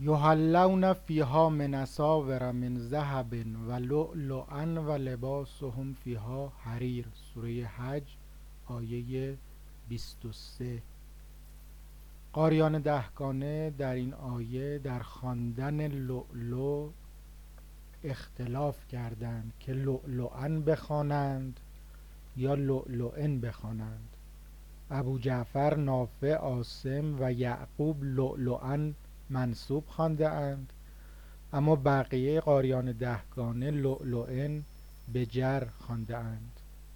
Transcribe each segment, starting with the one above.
یحلون فیها من اساور من ذهب و لؤلؤا و لباسهم فیها حریر. سوره حج آیه 23. قاریان دهگانه در این آیه در خواندن لؤلؤ اختلاف کردند که لؤلؤا بخوانند یا لؤلؤن بخوانند. ابو جعفر، نافع، عاصم و یعقوب لؤلؤا منصوب خوانده اند، اما بقیه قاریان دهگانه لؤلؤن به جر خوانده اند.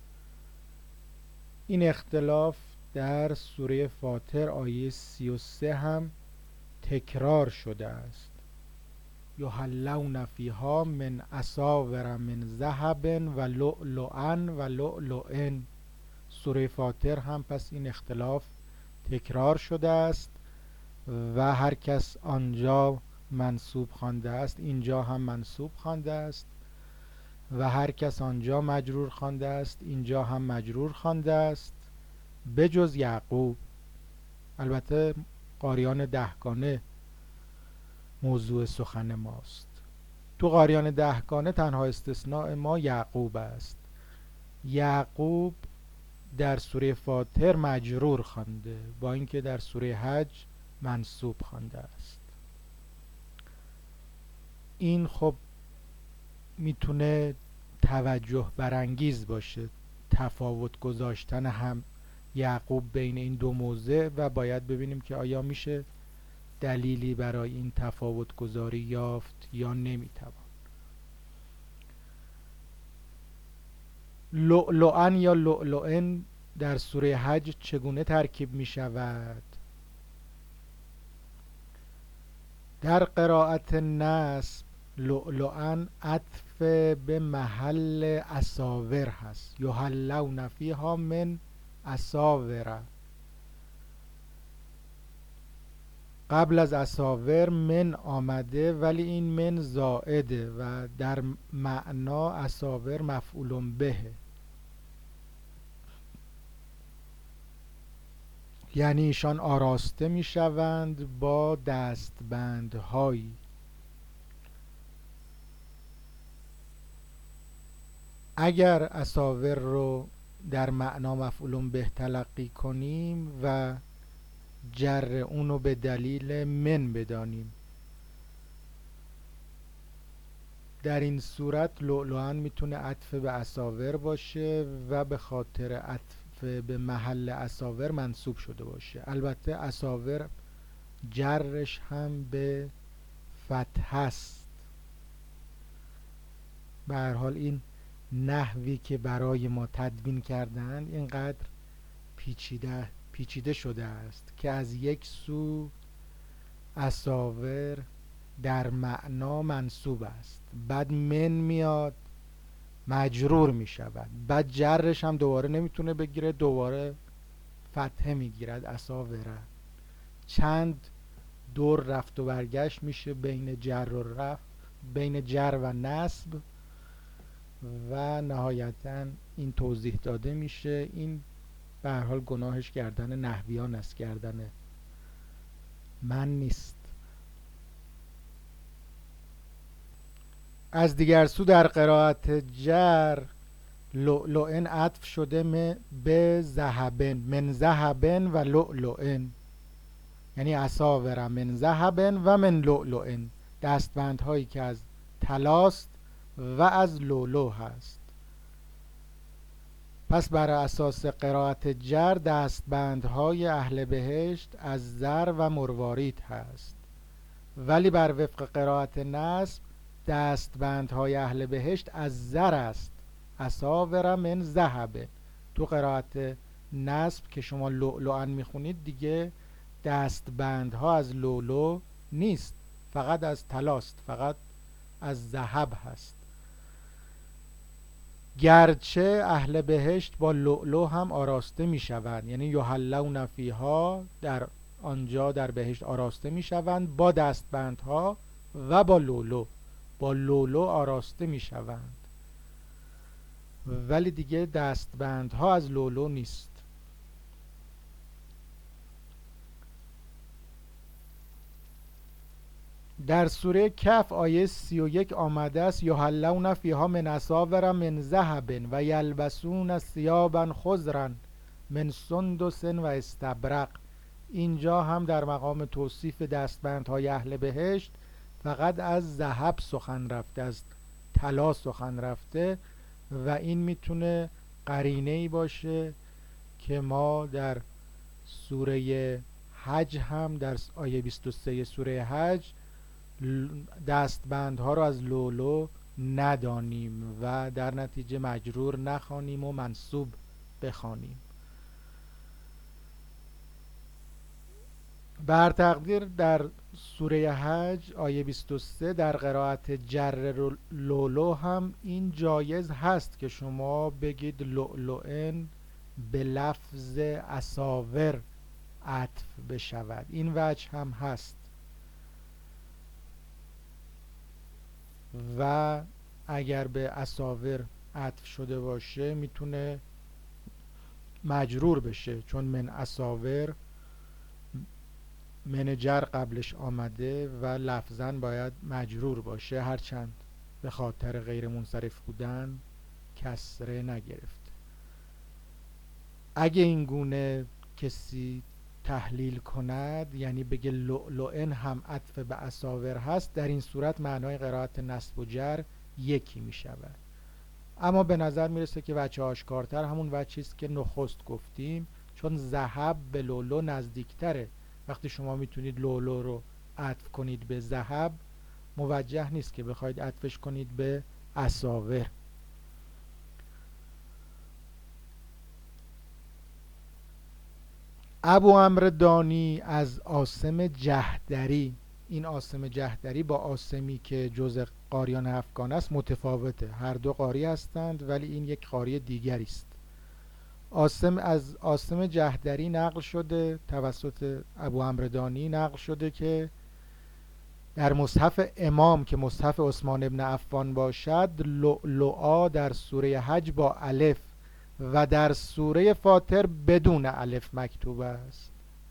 این اختلاف در سوره فاطر آیه 33 هم تکرار شده است. یحلون فیها من اساور من ذهب و لؤلؤا و لؤلؤن. سوره فاطر هم پس این اختلاف تکرار شده است و هر کس آنجا منصوب خوانده است اینجا هم منصوب خوانده است و هر کس آنجا مجرور خوانده است اینجا هم مجرور خوانده است بجز یعقوب. البته قاریان دهگانه موضوع سخن ماست. تو قاریان دهگانه تنها استثناء ما یعقوب است. یعقوب در سوره فاطر مجرور خوانده با اینکه در سوره حج منصوب خوانده است. این خب میتونه توجه برانگیز باشه، تفاوت گذاشتن هم یعقوب بین این دو موضع، و باید ببینیم که آیا میشه دلیلی برای این تفاوت گذاری یافت یا نمیتوان. لؤلؤا یا لؤلؤن در سوره حج چگونه ترکیب می شود؟ در قرائت نصب لؤلؤا عطف به محل اساور هست. یحلون فیها من اساور. قبل از اساور من آمده ولی این من زائده و در معنا اساور مفعول به، یعنی ایشان آراسته می شوند با دستبندهایی. اگر اساور رو در معنا مفعول به تلقی کنیم و جر اونو به دلیل من بدانیم، در این صورت لؤلؤا میتونه عطف به اساور باشه و به خاطر عطف به محل اساور منصوب شده باشه. البته اساور جرش هم به فتح است. به هر حال این نحوی که برای ما تدوین کردند اینقدر پیچیده شده است که از یک سو اساور در معنا منصوب است، بعد من میاد مجرور می شود، بعد جرش هم دوباره نمیتونه بگیره، دوباره فتحه میگیرد اساوره. چند دور رفت و برگشت میشه بین جر و رفت، بین جر و نصب، و نهایتا این توضیح داده میشه. این به هر حال گناهش گردن نحویان است، گردن من نیست. از دیگر سو در قرائت جر لؤلؤن عطف شده به ذهبن، من ذهبن و لؤلؤن، یعنی اساور من ذهبن و من لؤلؤن، دستبندهایی که از طلاست و از لؤلؤ هست. پس بر اساس قرائت جر دستبندهای اهل بهشت از زر و مروارید هست، ولی بر وفق قرائت نصب دستبندهای اهل بهشت از زر است، اساور من ذهب. تو قرائت نصب که شما لؤلؤا میخونید دیگه دستبندها از لؤلؤ نیست، فقط از طلاست، فقط از ذهب هست. گرچه اهل بهشت با لؤلؤ هم آراسته می شوند، یعنی یحلون فیها در آنجا در بهشت آراسته می شوند با دستبندها و با لؤلؤ، با لؤلؤ آراسته می شوند، ولی دیگه دستبندها از لؤلؤ نیست. در سوره کهف آیه 31 آمده است یحلون فیها من اساور من ذهب و یلبسون ثیابا خضرا من سندس و استبرق. اینجا هم در مقام توصیف دستبندهای اهل بهشت فقط از ذهب سخن رفته، از طلا سخن رفته و این میتونه قرینه‌ای باشه که ما در سوره حج هم در آیه 23 سوره حج دستبندها رو از لولو ندانیم و در نتیجه مجرور نخوانیم و منصوب بخوانیم. بر تقدیر در سوره حج آیه 23 در قرائت جر لولو هم این جایز هست که شما بگید لؤلؤن به لفظ اساور عطف بشود، این وجه هم هست و اگر به اساور عطف شده باشه میتونه مجرور بشه، چون من اساور من جر قبلش آمده و لفظاً باید مجرور باشه، هرچند به خاطر غیر منصرف بودن کسره نگرفته. اگه این گونه کسی تحلیل کند، یعنی بگه لؤلؤن هم عطف به اساور هست، در این صورت معنای قرائت نصب و جر یکی می شود. اما به نظر میرسه که وجه آشکارتر همون وجهی است که نخست گفتیم، چون ذهب به لولو نزدیکتره. وقتی شما میتونید لولو رو عطف کنید به ذهب، موجه نیست که بخواید عطفش کنید به اساور. ابو عمرو دانی از عاصم جحدری، این عاصم جحدری با عاصمی که جز قاریان افغان است متفاوته، هر دو قاری هستند ولی این یک قاری دیگری است. عاصم از عاصم جحدری نقل شده، توسط ابو عمرو دانی نقل شده که در مصحف امام که مصحف عثمان ابن عفان باشد، لؤلؤا در سوره حج با الف و در سوره فاطر بدون الف مکتوب است.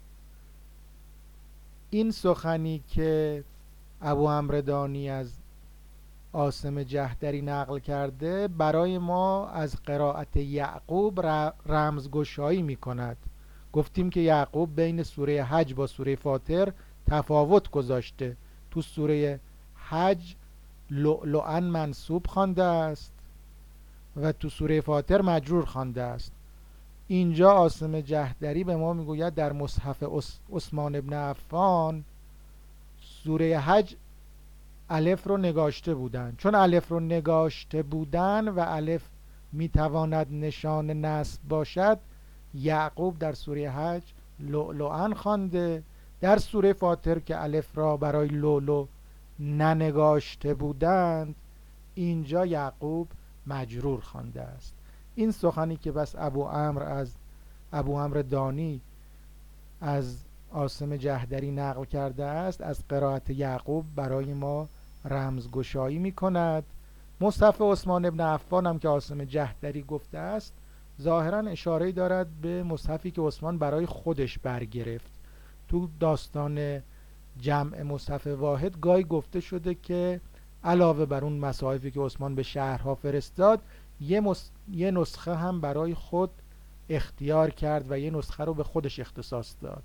این سخنی که ابو عمرو دانی از عاصم جحدری نقل کرده برای ما از قرائت یعقوب رمزگشایی می کند. گفتیم که یعقوب بین سوره حج با سوره فاطر تفاوت گذاشته. تو سوره حج لؤلؤا منصوب خوانده است و تو سوره فاطر مجرور خوانده است. اینجا عاصم جحدری به ما میگوید در مصحف عثمان ابن عفان سوره حج الف رو نگاشته بودن. چون الف رو نگاشته بودن و الف میتواند نشان نصب باشد، یعقوب در سوره حج لؤلؤا خوانده. در سوره فاطر که الف را برای لولو ننگاشته بودند، اینجا یعقوب مجرور خوانده است. این سخنی که بس ابو عمرو دانی از عاصم جحدری نقل کرده است از قرائت یعقوب برای ما رمزگشایی می کند. مصحف عثمان ابن عفان هم که عاصم جحدری گفته است ظاهرا اشاره دارد به مصحفی که عثمان برای خودش برگرفت. تو داستان جمع مصحف واحد گاهی گفته شده که علاوه بر اون مصاحفی که عثمان به شهرها فرستاد، یه نسخه هم برای خود اختیار کرد و یه نسخه رو به خودش اختصاص داد.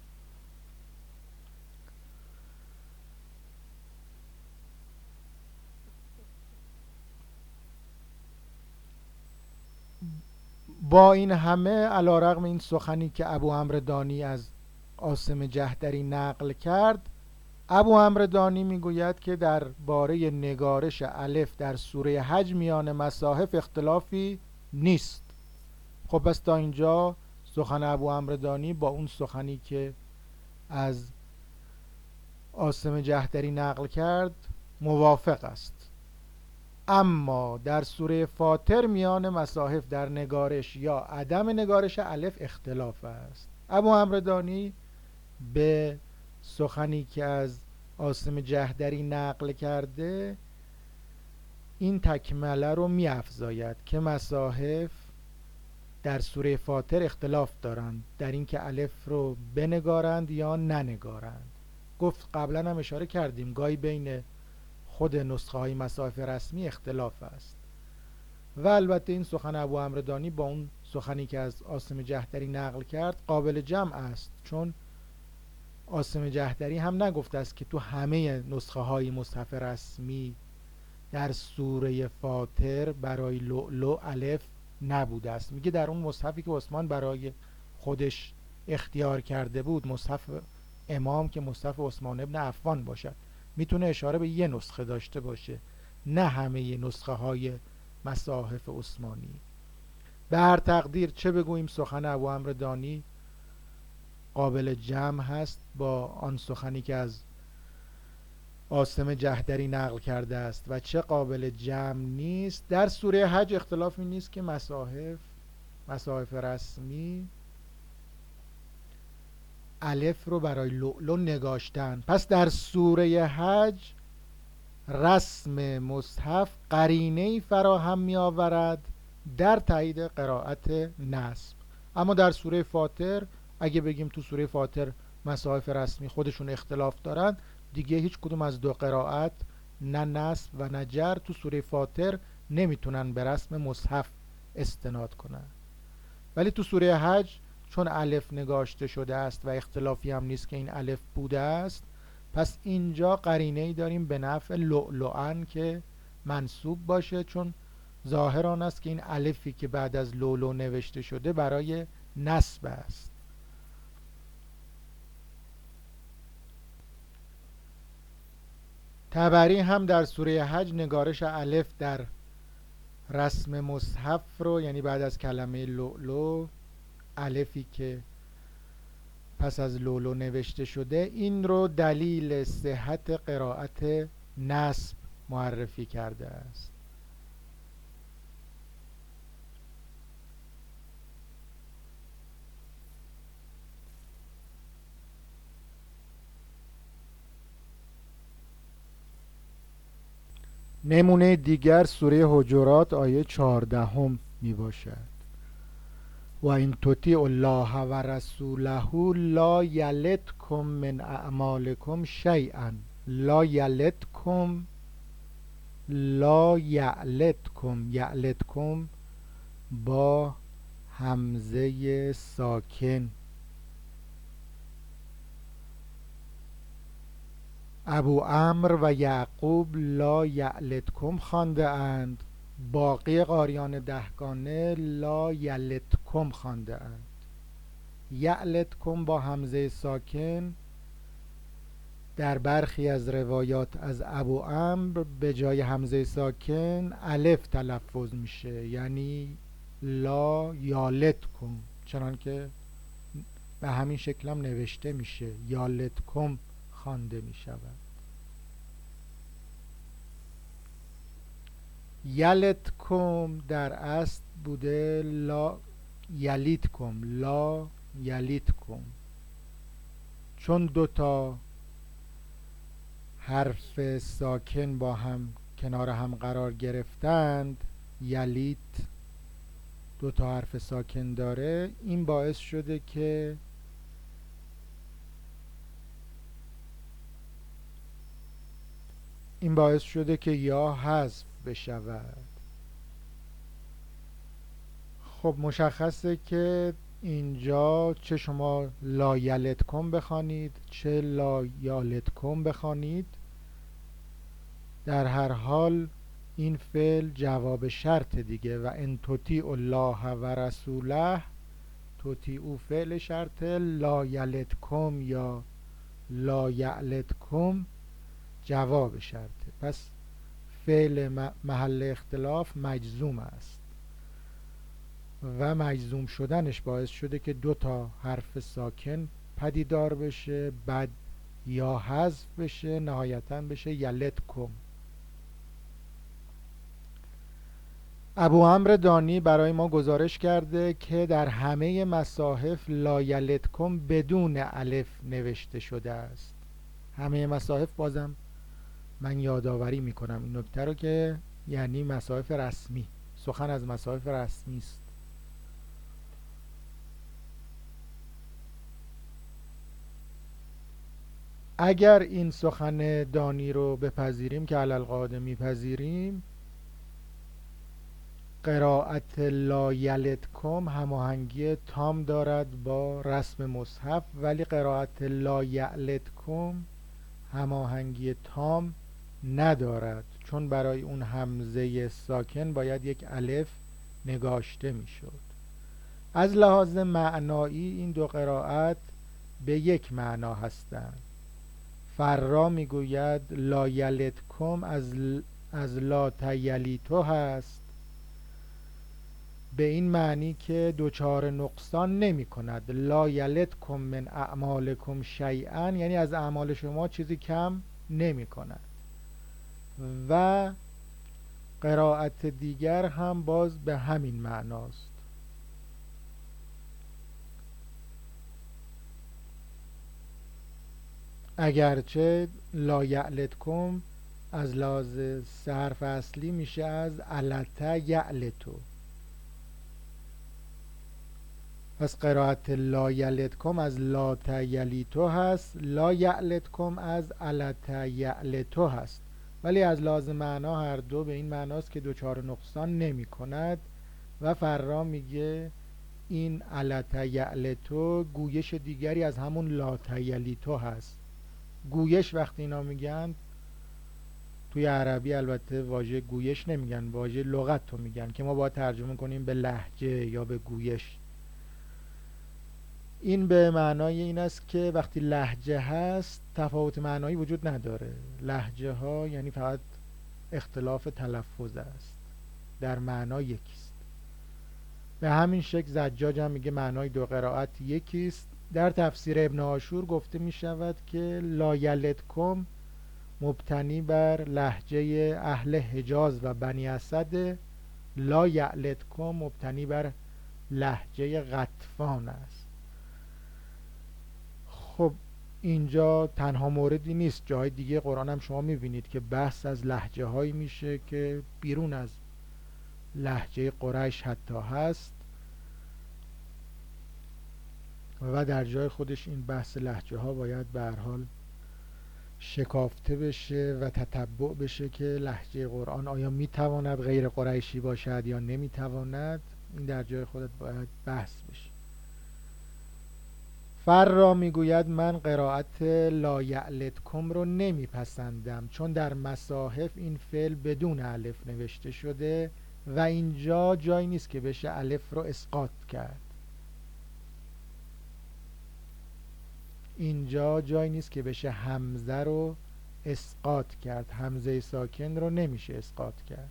با این همه علیرغم این سخنی که ابو عمرو دانی از عاصم جحدری نقل کرد، ابو عمرو دانی میگوید که در باره نگارش الف در سوره حج میان مصاحف اختلافی نیست. خب پس تا اینجا سخن ابو عمرو دانی با اون سخنی که از عاصم جحدری نقل کرد موافق است. اما در سوره فاطر میان مصاحف در نگارش یا عدم نگارش الف اختلاف است. ابو عمرو دانی به سخنی که از عاصم جحدری نقل کرده این تکمله رو می افزاید که مصاحف در سوره فاطر اختلاف دارند در اینکه الف رو بنگارند یا ننگارند. گفت قبلا هم اشاره کردیم گاهی بین خود نسخه های مصاحف رسمی اختلاف است و البته این سخن ابو عمرو دانی با اون سخنی که از عاصم جحدری نقل کرد قابل جمع است، چون عاصم جحدری هم نگفته است که تو همه نسخه های مصحف رسمی در سوره فاطر برای لؤلؤ الف نبوده است. میگه در اون مصحفی که عثمان برای خودش اختیار کرده بود، مصحف امام که مصحف عثمان ابن عفان باشد، میتونه اشاره به یه نسخه داشته باشه، نه همه نسخه های مصاحف عثمانی. به هر تقدیر چه بگوییم سخن ابو عمرو دانی قابل جمع هست با آن سخنی که از عاصم جحدری نقل کرده است و چه قابل جمع نیست. در سوره حج اختلافی نیست که مصاحف رسمی الف رو برای لؤلؤ نگاشتن. پس در سوره حج رسم مصحف قرینه‌ای فراهم می آورد در تایید قرائت نصب. اما در سوره فاطر اگه بگیم تو سوره فاطر مصاحف رسمی خودشون اختلاف دارن، دیگه هیچ کدوم از دو قرائت، نه نصب و نه جر، تو سوره فاطر نمیتونن به رسم مصحف استناد کنن. ولی تو سوره حج چون الف نگاشته شده است و اختلافی هم نیست که این الف بوده است، پس اینجا قرینه‌ای داریم به نفع لؤلؤن که منصوب باشه، چون ظاهر آن است که این الفی که بعد از لؤلؤ نوشته شده برای نصب است. طبری هم در سوره حج نگارش الف در رسم مصحف رو، یعنی بعد از کلمه لؤلؤ الفی که پس از لؤلؤ نوشته شده، این رو دلیل صحت قرائت نصب معرفی کرده است. نمونه دیگر سوره حجرات آیه 14 می باشد: و این تطیعوا الله و رسوله لا یلتکم من اعمالکم شیئا. لا یلتکم، لا یعلتکم، یعلتکم با همزه ساکن. ابو عمرو و یعقوب لا یعلتکم خوانده اند، باقی قاریان دهگانه لا یلتکم خوانده اند. یعلتکم با همزه ساکن در برخی از روایات از ابو عمرو به جای همزه ساکن الف تلفظ میشه، یعنی لا یالتکم، چنان که به همین شکل هم نوشته میشه، یالتکم خوانده میشود. یلتکم در اصل بوده لا یلیتکم، لا یلیتکم. چون دوتا حرف ساکن با هم کنار هم قرار گرفتند، یلیت دوتا حرف ساکن داره، این باعث شده که یا حذف بشود. خب مشخصه که اینجا چه شما لا یلتکم بخوانید چه لا یالتکم بخوانید، در هر حال این فعل جواب شرط دیگه. و ان تطیعوا الله و رسوله، تطیعوا فعل شرط، لا یلتکم یا لا یعلتکم جواب شرطه. پس فعل محل اختلاف مجزوم است و مجزوم شدنش باعث شده که دو تا حرف ساکن پدیدار بشه، بعد یا حذف بشه، نهایتاً بشه یلتکم. ابو عمرو دانی برای ما گزارش کرده که در همه مصاحف لا یلتکم بدون الف نوشته شده است. همه مصاحف، بازم من یادآوری میکنم این نکته رو که یعنی مصاحف رسمی، سخن از مصاحف رسمی است. اگر این سخن دانی رو بپذیریم که علالقاعده میپذیریم، قرائت لا یلدکم هماهنگی تام دارد با رسم مصحف، ولی قرائت لا یعلدکم هماهنگی تام ندارد، چون برای اون همزه ساکن باید یک الف نگاشته میشد. از لحاظ معنایی این دو قرائت به یک معنا هستند. فرا میگوید لا یلدکم از لا تیلیتو هست، به این معنی که دوچار نقصان نمی کند. لا یلدکم من اعمالکم شیئا، یعنی از اعمال شما چیزی کم نمی کند. و قرائت دیگر هم باز به همین معناست. اگرچه لا یعلتکم از لحاظ حرف اصلی میشه از علت یعلتو، پس قرائت لا یلدکم از لا تیلیتو هست، لا یعلتکم از علت یعلتو هست، ولی از لحاظ معنا هر دو به این معناست که دوچار نقصان نمی کند. و فرا میگه این علت یعلتو گویش دیگری از همون لا تیلیتو هست. گویش وقتی اینا میگن توی عربی البته واژه گویش نمیگن، واژه لغت رو میگن که ما باید ترجمه کنیم به لهجه یا به گویش. این به معنای این است که وقتی لهجه هست تفاوت معنایی وجود نداره. لهجه ها یعنی فقط اختلاف تلفظ است، در معنا یکیست. به همین شکل زجاج هم میگه معنای دو قرائت یکیست. در تفسیر ابن عاشور گفته می شود که لا یلدکم مبتنی بر لهجه اهل حجاز و بنی اسد، لا یعلدکم مبتنی بر لهجه غطفان است. خب اینجا تنها موردی نیست، جای دیگه قرآن هم شما میبینید که بحث از لهجه هایی میشه که بیرون از لهجه قریش حتی هست و در جای خودش این بحث لهجه ها باید به هر حال شکافته بشه و تتبع بشه که لهجه قرآن آیا میتواند غیر قریشی باشد یا نمیتواند. این در جای خودت باید بحث بشه. فر را میگوید من قرائت لا یعلدکم رو نمیپسندم، چون در مصاحف این فعل بدون الف نوشته شده و اینجا جایی نیست که بشه الف رو اسقاط کرد. اینجا جایی نیست که بشه همزه رو اسقاط کرد. همزه ساکن رو نمیشه اسقاط کرد.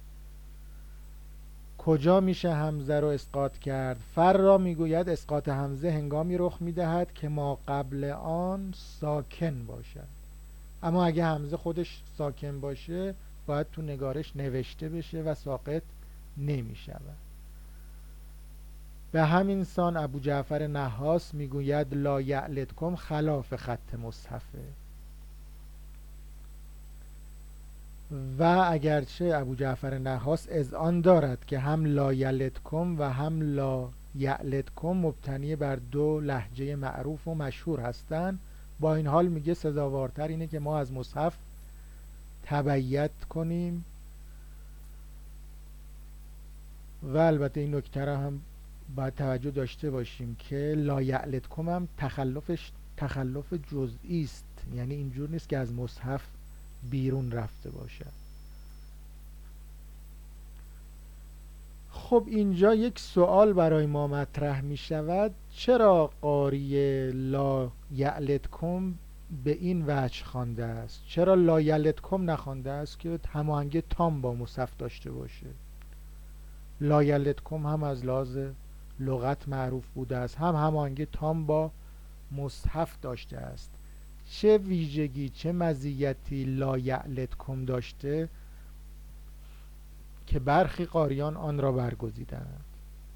کجا میشه همزه رو اسقاط کرد؟ فر را میگوید اسقاط همزه هنگامی رخ میدهد که ما قبل آن ساکن باشد. اما اگه همزه خودش ساکن باشه باید تو نگارش نوشته بشه و ساقط نمیشود. به همین سان ابو جعفر نحاس میگوید لا یعلدکم خلاف خط مصحفه. و اگرچه ابو جعفر نحاس اذعان دارد که هم لا یلدکم و هم لا یعلدکم مبتنی بر دو لهجه معروف و مشهور هستند، با این حال میگه سزاوارتر اینه که ما از مصحف تبعیت کنیم. و البته این نکته هم باید توجه داشته باشیم که لا یعلدکم هم تخلف جزئی است، یعنی اینجور نیست که از مصحف بیرون رفته باشد. خب اینجا یک سوال برای ما مطرح می شود، چرا قاری لا یعلدکم به این وجه خوانده است؟ چرا لا یلدکم نخوانده است که هماهنگی تام با مصحف داشته باشه؟ لا یلدکم هم از لحاظ لغت معروف بوده است، هم هماهنگی تام با مصحف داشته است. چه ویژگی، چه مزیتی لا یعلدکم داشته که برخی قاریان آن را برگزیدند؟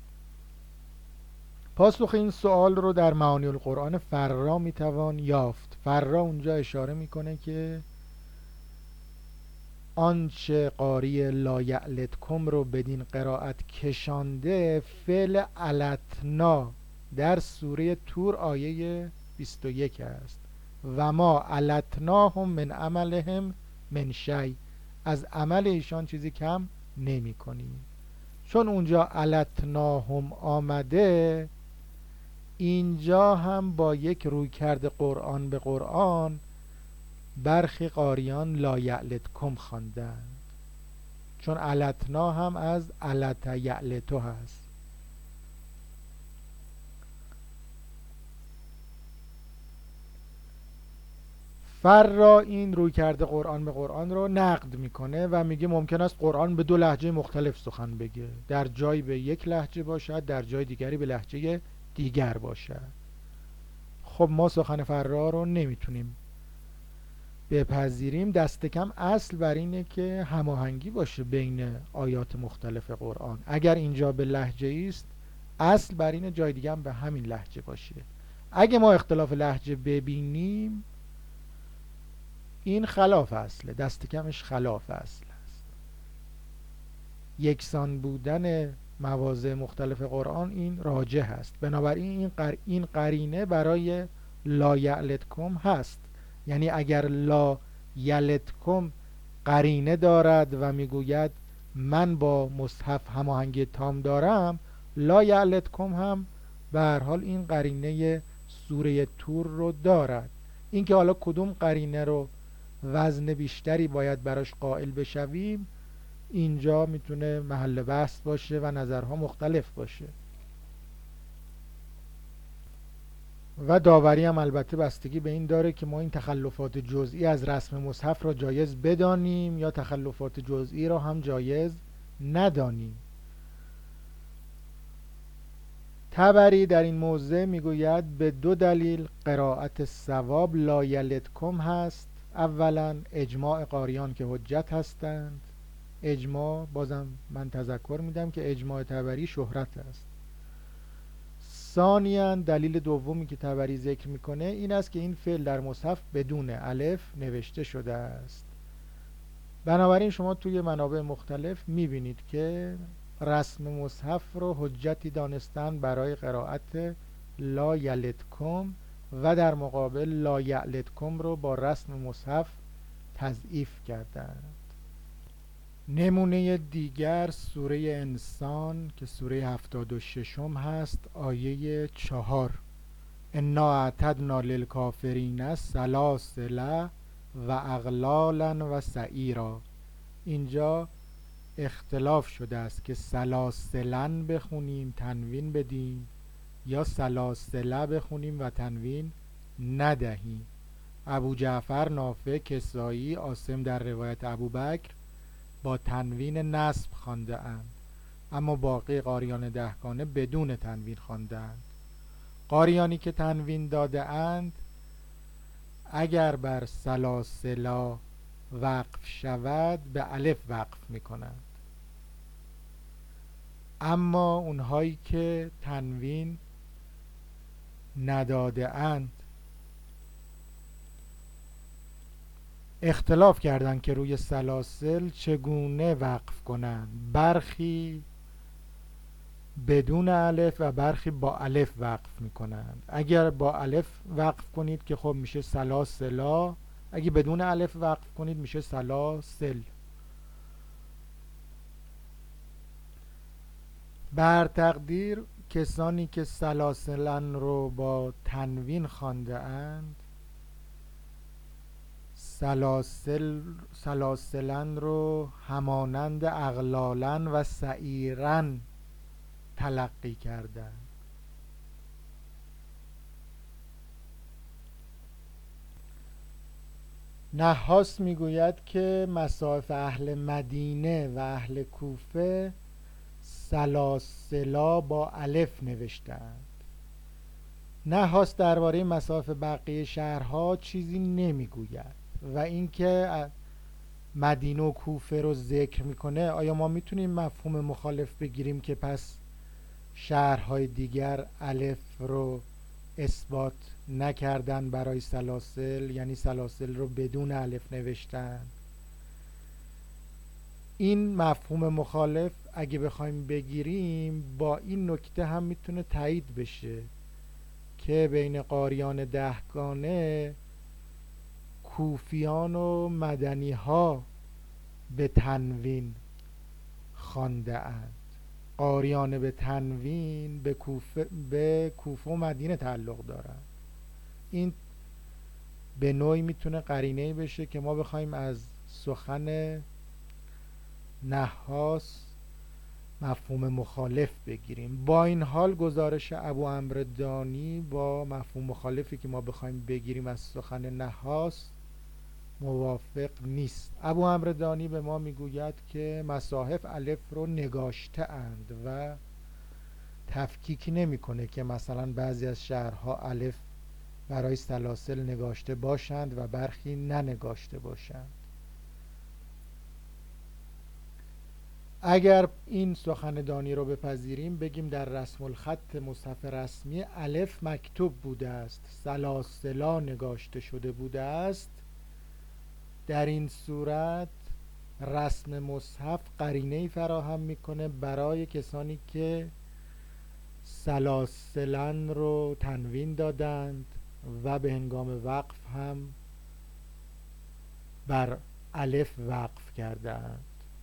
پاسخ این سوال رو در معانی القرآن فرا میتوان یافت. فرا اونجا اشاره میکنه که آنچه قاری لا یعلدکم رو بدین قرائت کشانده فعل علتنا در سوره تور آیه 21 است. و ما علتناهم من عملهم من شیء، از عمل ایشان چیزی کم نمی کنیم. چون اونجا علتناهم آمده، اینجا هم با یک رویکرد قرآن به قرآن برخی قاریان لا یعلتکم خواندند، چون علتنا هم از علت یعلتو هست. فرا این رویکرد قرآن به قرآن رو نقد میکنه و میگه ممکن است قرآن به دو لهجه مختلف سخن بگه، در جایی به یک لهجه باشد، در جای دیگری به لهجه دیگر باشد. خب ما سخن فرا رو نمیتونیم بپذیریم، دست کم اصل بر اینه که هماهنگی باشه بین آیات مختلف قرآن. اگر اینجا به لهجه است، اصل بر اینه جای دیگه هم به همین لهجه باشه. اگه ما اختلاف لهجه ببینیم، این خلاف اصله، دست کمش خلاف اصل است. یکسان بودن مواضع مختلف قرآن این راجح است. بنابراین این قرینه برای لا یعلتکم هست. یعنی اگر لا یلتکم قرینه دارد و میگوید من با مصحف هماهنگی تام دارم، لا یلتکم هم به هر حال این قرینه سوره طور رو دارد. اینکه حالا کدوم قرینه رو وزن بیشتری باید براش قائل بشویم، اینجا میتونه محل بحث باشه و نظرها مختلف باشه. و داوری هم البته بستگی به این داره که ما این تخلفات جزئی از رسم مصحف را جایز بدانیم یا تخلفات جزئی را هم جایز ندانیم. طبری در این موضع میگوید به دو دلیل قرائت صواب لا یلتکم هست. اولا اجماع قاریان که حجت هستند. اجماع، بازم من تذکر میدم که اجماع طبری شهرت است. ثانیاً دلیل دومی که طبری ذکر میکنه این است که این فعل در مصحف بدون الف نوشته شده است. بنابراین شما توی منابع مختلف میبینید که رسم مصحف رو حجتی دانستن برای قرائت لا یلتکم و در مقابل لا یعلتکم رو با رسم مصحف تضعیف کردند. نمونه دیگر سوره انسان که سوره 76 هست، آیه 4: انا اعتدنا للکافرین سلاسل و اغلالا و سعیرا. اینجا اختلاف شده است که سلاسلن بخونیم تنوین بدیم یا سلاسله بخونیم و تنوین ندهیم. ابو جعفر، نافع، کسایی، عاصم در روایت ابوبکر با تنوین نصب خوانده اند، اما باقی قاریان دهگانه بدون تنوین خوانده اند. قاریانی که تنوین داده اند اگر بر سلاسلا وقف شود به الف وقف می کنند، اما اونهایی که تنوین نداده اند اختلاف کردند که روی سلاسل چگونه وقف کنند. برخی بدون الف و برخی با الف وقف میکنند. اگر با الف وقف کنید که خب میشه سلاسلا، اگه بدون الف وقف کنید میشه سلاسل. بر تقدیر کسانی که سلاسلن رو با تنوین خوانده اند سلاسلن رو همانند اغلالن و سعیرن تلقی کردند. نحاس میگوید که مصاحف اهل مدینه و اهل کوفه سلاسلا با الف نوشتند. نحاس درباره مصاحف بقیه شهرها چیزی نمیگوید و اینکه مدینه و کوفه رو ذکر میکنه، آیا ما میتونیم مفهوم مخالف بگیریم که پس شهرهای دیگر الف رو اثبات نکردن برای سلاسل، یعنی سلاسل رو بدون الف نوشتن؟ این مفهوم مخالف اگه بخوایم بگیریم با این نکته هم میتونه تایید بشه که بین قاریان دهگانه کوفیان و مدنی ها به تنوین خوانده اند. قاریان به تنوین به کوفه و مدینه تعلق دارند. این به نوعی میتونه قرینه‌ای بشه که ما بخوایم از سخن نحاس مفهوم مخالف بگیریم. با این حال گزارش ابو عمرو دانی با مفهوم مخالفی که ما بخوایم بگیریم از سخن نحاس موافق نیست. ابو عمرو دانی به ما میگوید که مصاحف الف رو نگاشته اند و تفکیک نمیکنه که مثلا بعضی از شهرها الف برای سلاسل نگاشته باشند و برخی ننگاشته باشند. اگر این سخنرانی رو بپذیریم بگیم در رسم الخط مصحف رسمی الف مکتوب بوده است، سلاسلا نگاشته شده بوده است. در این صورت رسم مصحف قرینه‌ای فراهم میکنه برای کسانی که سلاسلن رو تنوین دادند و به هنگام وقف هم بر الف وقف کردند.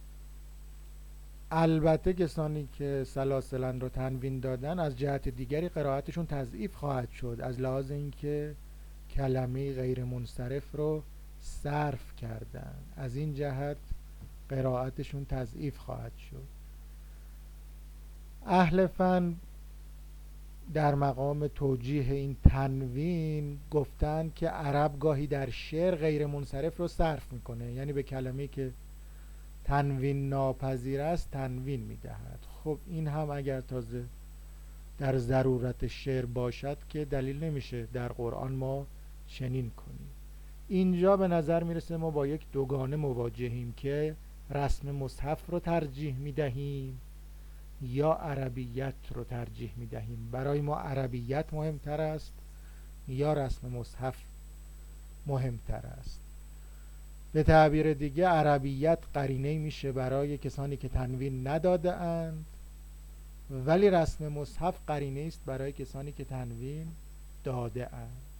البته کسانی که سلاسلن رو تنوین دادن از جهت دیگری قرائتشون تضعیف خواهد شد، از لحاظ اینکه کلمه غیر منصرف رو صرف کردن، از این جهت قرائتشون تضعیف خواهد شد. اهل فن در مقام توجیه این تنوین گفتند که عرب گاهی در شعر غیر منصرف رو صرف میکنه، یعنی به کلمه‌ای که تنوین ناپذیر است تنوین میدهد. خب این هم اگر تازه در ضرورت شعر باشد که دلیل نمیشه در قرآن ما چنین کنیم. اینجا به نظر میرسه ما با یک دوگانه مواجهیم که رسم مصحف رو ترجیح میدهیم یا عربیت رو ترجیح میدهیم. برای ما عربیت مهمتر است یا رسم مصحف مهمتر است. به تعبیر دیگه عربیت قرینه میشه برای کسانی که تنوین نداده اند، ولی رسم مصحف قرینه است برای کسانی که تنوین داده اند.